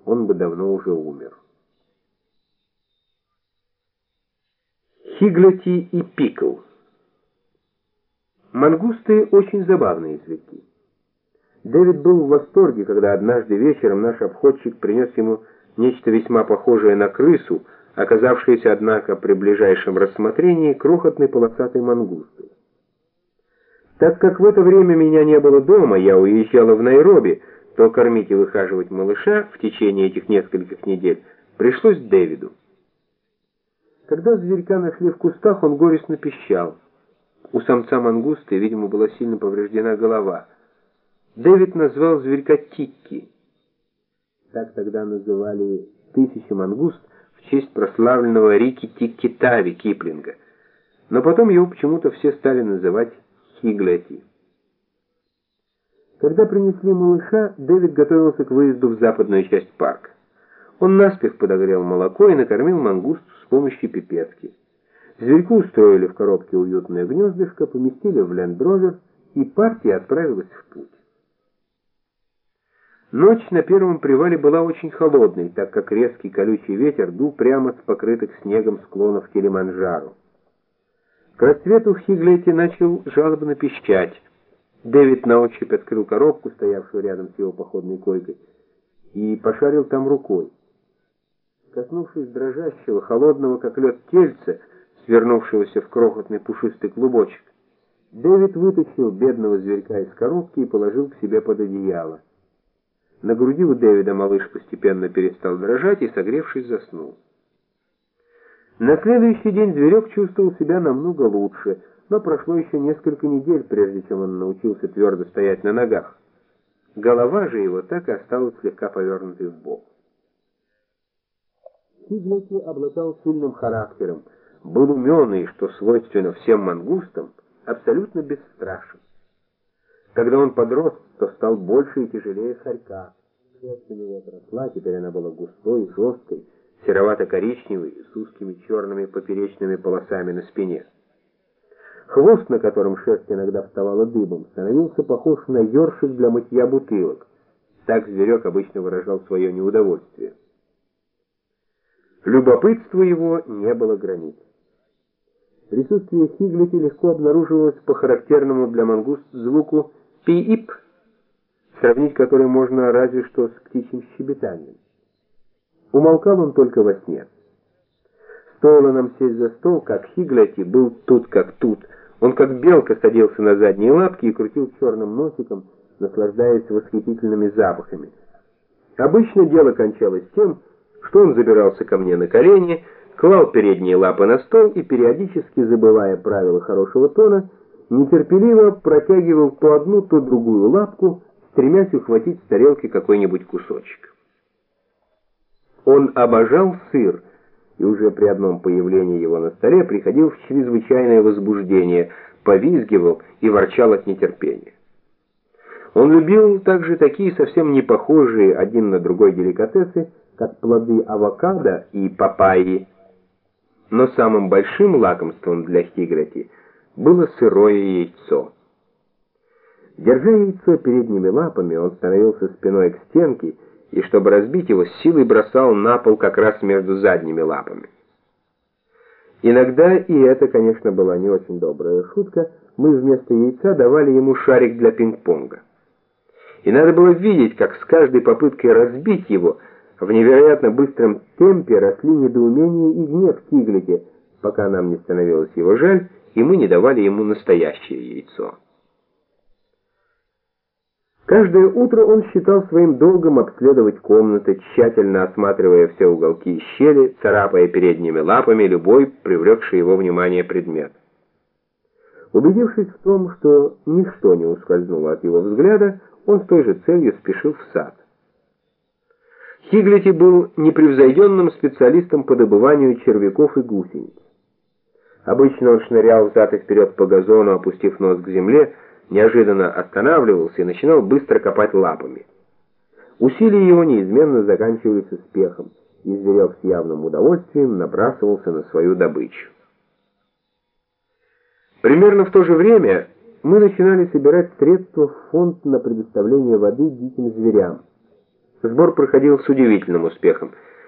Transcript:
он бы давно уже умер. Хиглати и Пикл. Мангусты очень забавные зверьки. Дэвид был в восторге, когда однажды вечером наш обходчик принес ему нечто весьма похожее на крысу, оказавшееся, однако, при ближайшем рассмотрении крохотной полосатой мангустой. Так как в это время меня не было дома, я уезжала в Найроби, то кормить и выхаживать малыша в течение этих нескольких недель пришлось Дэвиду. Когда зверька нашли в кустах, он горестно пищал. У самца мангусты, видимо, была сильно повреждена голова. Дэвид назвал зверька Тикки. Так тогда называли тысячи мангуст в честь прославленного Рикки Тикки Тави Киплинга. Но потом его почему-то все стали называть Хиглати. Когда принесли малыша, Дэвид готовился к выезду в западную часть парка. Он наспех подогрел молоко и накормил мангусту с помощью пипетки. Зверьку устроили в коробке уютное гнездышко, поместили в лендровер, и партия отправилась в путь. Ночь на первом привале была очень холодной, так как резкий колючий ветер дул прямо с покрытых снегом склонов Килиманджаро. К рассвету Хиглати начал жалобно пищать. Дэвид на ощупь открыл коробку, стоявшую рядом с его походной койкой, и пошарил там рукой. Коснувшись дрожащего, холодного как лед тельца, свернувшегося в крохотный пушистый клубочек, Дэвид вытащил бедного зверька из коробки и положил к себе под одеяло. На груди у Дэвида малыш постепенно перестал дрожать и, согревшись, заснул. На следующий день зверек чувствовал себя намного лучше, но прошло еще несколько недель, прежде чем он научился твердо стоять на ногах. Голова же его так и осталась слегка повернутой вбок. Хиглати обладал сильным характером, был умен и, что свойственно всем мангустам, абсолютно бесстрашен. Когда он подрос, то стал больше и тяжелее хорька. Шерсть у него отросла, теперь она была густой, жесткой, серовато-коричневой, с узкими черными поперечными полосами на спине. Хвост, на котором шерсть иногда вставала дыбом, становился похож на ёршик для мытья бутылок. Так зверек обычно выражал свое неудовольствие. Любопытству его не было границ. Присутствие Хиглати легко обнаруживалось по характерному для мангуст звуку «пи-ип», сравнить который можно разве что с птичьим щебетанием. Умолкал он только во сне. Стоило нам сесть за стол, как Хиглати был тут как тут. Он как белка садился на задние лапки и крутил черным носиком, наслаждаясь восхитительными запахами. Обычно дело кончалось тем, что он забирался ко мне на колени, клал передние лапы на стол и, периодически забывая правила хорошего тона, нетерпеливо протягивал то одну, то другую лапку, стремясь ухватить с тарелки какой-нибудь кусочек. Он обожал сыр, и уже при одном появлении его на столе приходил в чрезвычайное возбуждение, повизгивал и ворчал от нетерпения. Он любил также такие совсем не похожие один на другой деликатесы, как плоды авокадо и папайи. Но самым большим лакомством для Хиглати было сырое яйцо. Держа яйцо передними лапами, он становился спиной к стенке и, чтобы разбить его, с силой бросал на пол как раз между задними лапами. Иногда, и это, конечно, была не очень добрая шутка, мы вместо яйца давали ему шарик для пинг-понга. И надо было видеть, как с каждой попыткой разбить его в невероятно быстром темпе росли недоумение и гнев Хиглати, пока нам не становилось его жаль, и мы не давали ему настоящее яйцо. Каждое утро он считал своим долгом обследовать комнаты, тщательно осматривая все уголки и щели, царапая передними лапами любой привлекший его внимание предмет. Убедившись в том, что ничто не ускользнуло от его взгляда, он с той же целью спешил в сад. Хиглати был непревзойденным специалистом по добыванию червяков и гусениц. Обычно он шнырял взад и вперед по газону, опустив нос к земле, неожиданно останавливался и начинал быстро копать лапами. Усилия его неизменно заканчивались успехом, и зверек с явным удовольствием набрасывался на свою добычу. Примерно в то же время мы начинали собирать средства в фонд на предоставление воды диким зверям. Сбор проходил с удивительным успехом.